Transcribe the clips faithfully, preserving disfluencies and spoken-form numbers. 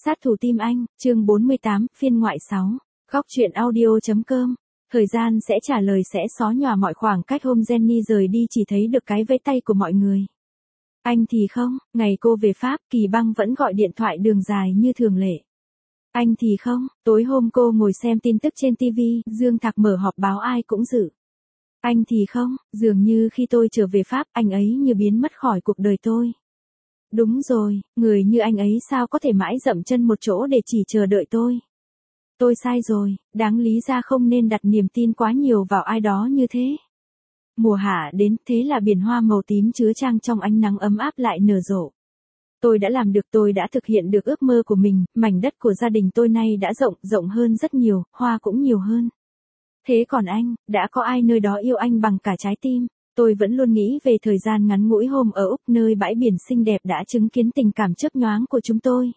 Sát thủ tim anh, chương bốn mươi tám, phiên ngoại sáu. Góc truyện audio.com. Thời gian sẽ trả lời sẽ xóa nhòa mọi khoảng cách. Hôm Jenny rời đi chỉ thấy được cái vẫy tay của mọi người. Anh thì không, ngày cô về Pháp, Kỳ Băng vẫn gọi điện thoại đường dài như thường lệ. Anh thì không, tối hôm cô ngồi xem tin tức trên ti vi, Dương Thạc mở họp báo ai cũng dự. Anh thì không, dường như khi tôi trở về Pháp, anh ấy như biến mất khỏi cuộc đời tôi. Đúng rồi, người như anh ấy sao có thể mãi dậm chân một chỗ để chỉ chờ đợi tôi. Tôi sai rồi, đáng lý ra không nên đặt niềm tin quá nhiều vào ai đó như thế. Mùa hạ đến, thế là biển hoa màu tím chứa chan trong ánh nắng ấm áp lại nở rộ. Tôi đã làm được, tôi đã thực hiện được ước mơ của mình, mảnh đất của gia đình tôi nay đã rộng, rộng hơn rất nhiều, hoa cũng nhiều hơn. Thế còn anh, đã có ai nơi đó yêu anh bằng cả trái tim? Tôi vẫn luôn nghĩ về thời gian ngắn ngủi hôm ở Úc, nơi bãi biển xinh đẹp đã chứng kiến tình cảm chớp nhoáng của chúng tôi.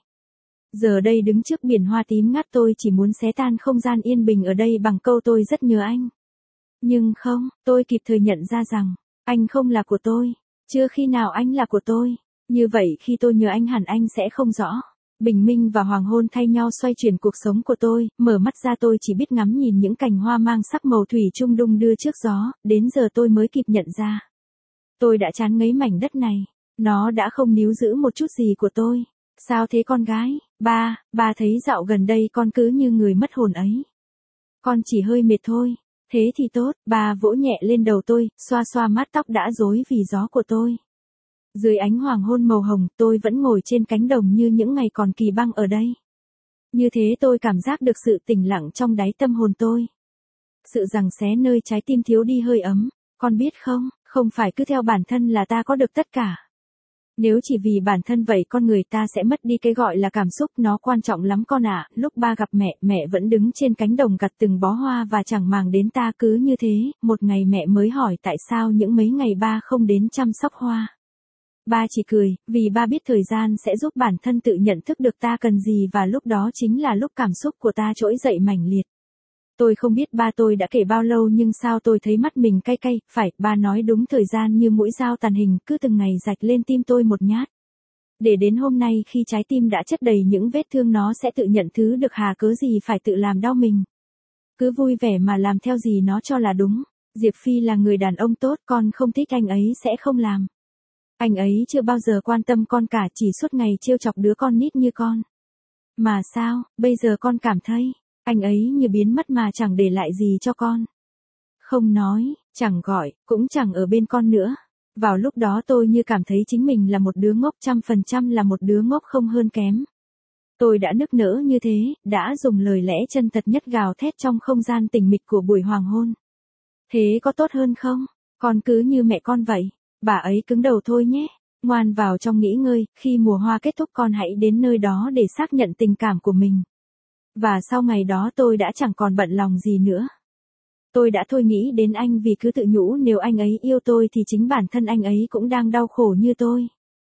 Giờ đây đứng trước biển hoa tím ngát, tôi chỉ muốn xé tan không gian yên bình ở đây bằng câu tôi rất nhớ anh. Nhưng không, tôi kịp thời nhận ra rằng, anh không là của tôi. Chưa khi nào anh là của tôi. Như vậy khi tôi nhớ anh hẳn anh sẽ không rõ. Bình minh và hoàng hôn thay nhau xoay chuyển cuộc sống của tôi, mở mắt ra tôi chỉ biết ngắm nhìn những cành hoa mang sắc màu thủy chung đung đưa trước gió, đến giờ tôi mới kịp nhận ra. Tôi đã chán ngấy mảnh đất này, nó đã không níu giữ một chút gì của tôi. Sao thế con gái? Ba, ba thấy dạo gần đây con cứ như người mất hồn ấy. Con chỉ hơi mệt thôi. Thế thì tốt, ba vỗ nhẹ lên đầu tôi, xoa xoa mát tóc đã rối vì gió của tôi. Dưới ánh hoàng hôn màu hồng, tôi vẫn ngồi trên cánh đồng như những ngày còn Kỳ Băng ở đây. Như thế tôi cảm giác được sự tĩnh lặng trong đáy tâm hồn tôi. Sự giằng xé nơi trái tim thiếu đi hơi ấm. Con biết không, không phải cứ theo bản thân là ta có được tất cả. Nếu chỉ vì bản thân vậy con người ta sẽ mất đi cái gọi là cảm xúc, nó quan trọng lắm con ạ. Lúc ba gặp mẹ, mẹ vẫn đứng trên cánh đồng gặt từng bó hoa và chẳng màng đến ta. Cứ như thế, một ngày mẹ mới hỏi tại sao những mấy ngày ba không đến chăm sóc hoa. Ba chỉ cười, vì ba biết thời gian sẽ giúp bản thân tự nhận thức được ta cần gì và lúc đó chính là lúc cảm xúc của ta trỗi dậy mãnh liệt. Tôi không biết ba tôi đã kể bao lâu nhưng sao tôi thấy mắt mình cay cay, phải, ba nói đúng, thời gian như mũi dao tàn hình cứ từng ngày rạch lên tim tôi một nhát. Để đến hôm nay khi trái tim đã chất đầy những vết thương nó sẽ tự nhận thứ được, hà cớ gì phải tự làm đau mình. Cứ vui vẻ mà làm theo gì nó cho là đúng. Diệp Phi là người đàn ông tốt, con không thích anh ấy sẽ không làm. Anh ấy chưa bao giờ quan tâm con cả, chỉ suốt ngày trêu chọc đứa con nít như con. Mà sao, bây giờ con cảm thấy, anh ấy như biến mất mà chẳng để lại gì cho con. Không nói, chẳng gọi, cũng chẳng ở bên con nữa. Vào lúc đó tôi như cảm thấy chính mình là một đứa ngốc, trăm phần trăm là một đứa ngốc không hơn kém. Tôi đã nức nở như thế, đã dùng lời lẽ chân thật nhất gào thét trong không gian tĩnh mịch của buổi hoàng hôn. Thế có tốt hơn không? Con cứ như mẹ con vậy. Bà ấy cứng đầu thôi nhé. Ngoan vào trong nghỉ ngơi, khi mùa hoa kết thúc con hãy đến nơi đó để xác nhận tình cảm của mình. Và sau ngày đó tôi đã chẳng còn bận lòng gì nữa. Tôi đã thôi nghĩ đến anh vì cứ tự nhủ nếu anh ấy yêu tôi thì chính bản thân anh ấy cũng đang đau khổ như tôi.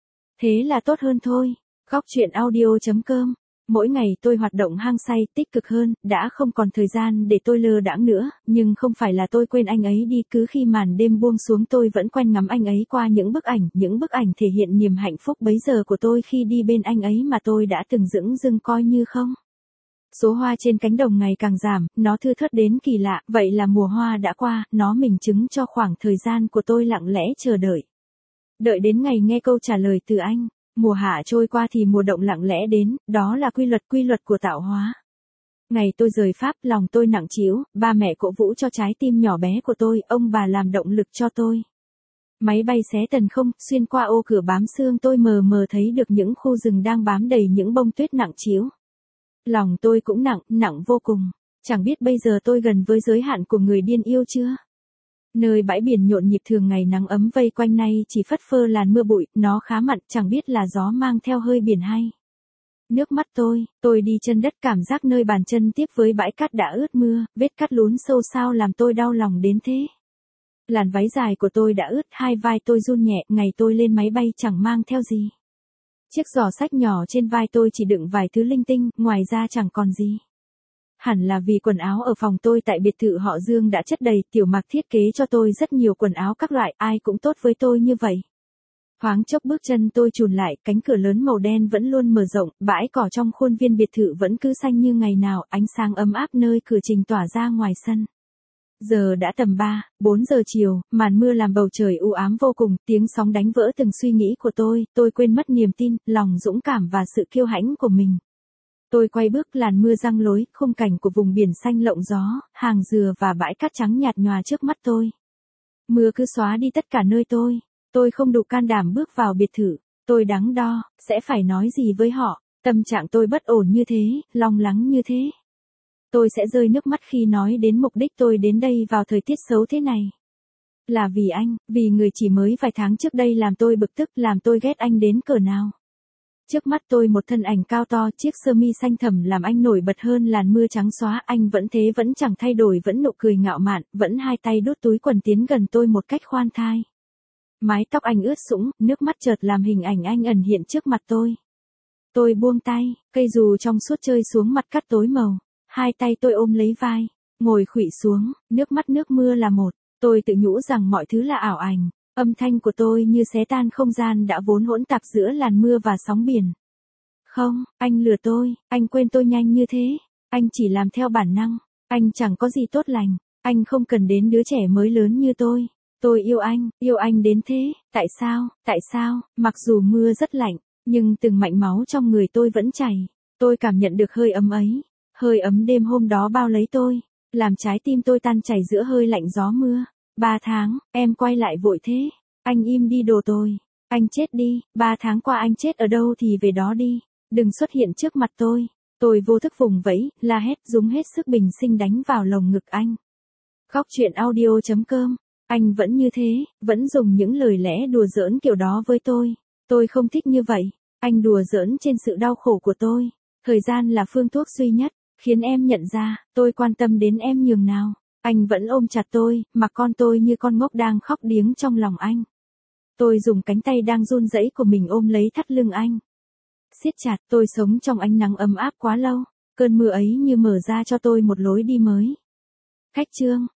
Thế là tốt hơn thôi. Góc truyện audio.com. Mỗi ngày tôi hoạt động hăng say, tích cực hơn, đã không còn thời gian để tôi lơ đãng nữa, nhưng không phải là tôi quên anh ấy đi, cứ khi màn đêm buông xuống tôi vẫn quen ngắm anh ấy qua những bức ảnh, những bức ảnh thể hiện niềm hạnh phúc bấy giờ của tôi khi đi bên anh ấy mà tôi đã từng dửng dưng coi như không. Số hoa trên cánh đồng ngày càng giảm, nó thưa thớt đến kỳ lạ, vậy là mùa hoa đã qua, nó minh chứng cho khoảng thời gian của tôi lặng lẽ chờ đợi. Đợi đến ngày nghe câu trả lời từ anh. Mùa hạ trôi qua thì mùa đông lặng lẽ đến, đó là quy luật quy luật của tạo hóa. Ngày tôi rời Pháp, lòng tôi nặng trĩu, ba mẹ cổ vũ cho trái tim nhỏ bé của tôi, ông bà làm động lực cho tôi. Máy bay xé tầng không, xuyên qua ô cửa bám sương tôi mờ mờ thấy được những khu rừng đang bám đầy những bông tuyết nặng trĩu. Lòng tôi cũng nặng, nặng vô cùng. Chẳng biết bây giờ tôi gần với giới hạn của người điên yêu chưa? Nơi bãi biển nhộn nhịp thường ngày nắng ấm vây quanh nay chỉ phất phơ làn mưa bụi, nó khá mặn, chẳng biết là gió mang theo hơi biển hay. Nước mắt tôi, tôi đi chân đất cảm giác nơi bàn chân tiếp với bãi cát đã ướt mưa, vết cát lún sâu sao làm tôi đau lòng đến thế. Làn váy dài của tôi đã ướt, hai vai tôi run nhẹ, ngày tôi lên máy bay chẳng mang theo gì. Chiếc giỏ xách nhỏ trên vai tôi chỉ đựng vài thứ linh tinh, ngoài ra chẳng còn gì. Hẳn là vì quần áo ở phòng tôi tại biệt thự họ Dương đã chất đầy, Tiểu Mạc thiết kế cho tôi rất nhiều quần áo các loại, ai cũng tốt với tôi như vậy. Thoáng chốc bước chân tôi chùn lại, cánh cửa lớn màu đen vẫn luôn mở rộng, bãi cỏ trong khuôn viên biệt thự vẫn cứ xanh như ngày nào, ánh sáng ấm áp nơi cửa trình tỏa ra ngoài sân. Giờ đã tầm ba, bốn giờ chiều, màn mưa làm bầu trời u ám vô cùng, tiếng sóng đánh vỡ từng suy nghĩ của tôi, tôi quên mất niềm tin, lòng dũng cảm và sự kiêu hãnh của mình. Tôi quay bước làn mưa giăng lối, khung cảnh của vùng biển xanh lộng gió, hàng dừa và bãi cát trắng nhạt nhòa trước mắt tôi. Mưa cứ xóa đi tất cả nơi tôi. Tôi không đủ can đảm bước vào biệt thự. Tôi đắn đo, sẽ phải nói gì với họ. Tâm trạng tôi bất ổn như thế, lo lắng như thế. Tôi sẽ rơi nước mắt khi nói đến mục đích tôi đến đây vào thời tiết xấu thế này. Là vì anh, vì người chỉ mới vài tháng trước đây làm tôi bực tức, làm tôi ghét anh đến cỡ nào. Trước mắt tôi một thân ảnh cao to, chiếc sơ mi xanh thẳm làm anh nổi bật hơn làn mưa trắng xóa, anh vẫn thế vẫn chẳng thay đổi, vẫn nụ cười ngạo mạn, vẫn hai tay đút túi quần tiến gần tôi một cách khoan thai. Mái tóc anh ướt sũng, nước mắt chợt làm hình ảnh anh ẩn hiện trước mặt tôi. Tôi buông tay, cây dù trong suốt rơi xuống mặt cát tối màu, hai tay tôi ôm lấy vai, ngồi khuỵu xuống, nước mắt nước mưa là một, tôi tự nhủ rằng mọi thứ là ảo ảnh. Âm thanh của tôi như xé tan không gian đã vốn hỗn tạp giữa làn mưa và sóng biển. Không, anh lừa tôi, anh quên tôi nhanh như thế, anh chỉ làm theo bản năng, anh chẳng có gì tốt lành, anh không cần đến đứa trẻ mới lớn như tôi. Tôi yêu anh, yêu anh đến thế, tại sao, tại sao, mặc dù mưa rất lạnh, nhưng từng mạch máu trong người tôi vẫn chảy, tôi cảm nhận được hơi ấm ấy, hơi ấm đêm hôm đó bao lấy tôi, làm trái tim tôi tan chảy giữa hơi lạnh gió mưa. Ba tháng, em quay lại vội thế. Anh im đi đồ tôi. Anh chết đi, ba tháng qua anh chết ở đâu thì về đó đi. Đừng xuất hiện trước mặt tôi. Tôi vô thức vùng vẫy, la hét, dùng hết sức bình sinh đánh vào lồng ngực anh. Khóc chuyện audio chấm com. Anh vẫn như thế, vẫn dùng những lời lẽ đùa giỡn kiểu đó với tôi. Tôi không thích như vậy. Anh đùa giỡn trên sự đau khổ của tôi. Thời gian là phương thuốc duy nhất, khiến em nhận ra, tôi quan tâm đến em nhường nào. Anh vẫn ôm chặt tôi, mà con tôi như con ngốc đang khóc điếng trong lòng anh. Tôi dùng cánh tay đang run rẩy của mình ôm lấy thắt lưng anh. Siết chặt, tôi sống trong ánh nắng ấm áp quá lâu. Cơn mưa ấy như mở ra cho tôi một lối đi mới. Khách chương.